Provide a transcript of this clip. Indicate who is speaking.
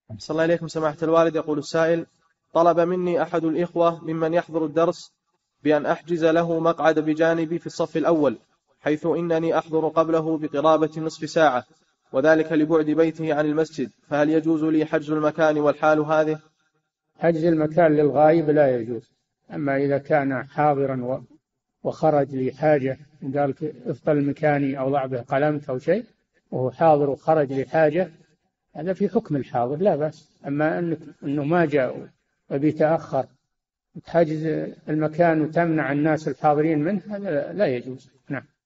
Speaker 1: صلى الله عليكم سماحة الوالد. يقول السائل: طلب مني أحد الإخوة ممن يحضر الدرس بأن أحجز له مقعد بجانبي في الصف الأول، حيث إنني أحضر قبله بقرابة نصف ساعة، وذلك لبعد بيته عن المسجد، فهل يجوز لي حجز المكان والحال هذه؟
Speaker 2: حجز المكان للغائب لا يجوز. أما إذا كان حاضرا وخرج لحاجة، قال افضل مكاني أو ضع به قلمك أو شيء، وهو حاضر وخرج لحاجة، هذا في حكم الحاضر لا بأس. أما أنه ما جاء وبيتأخر تحجز المكان وتمنع الناس الحاضرين منه، هذا لا يجوز. نعم.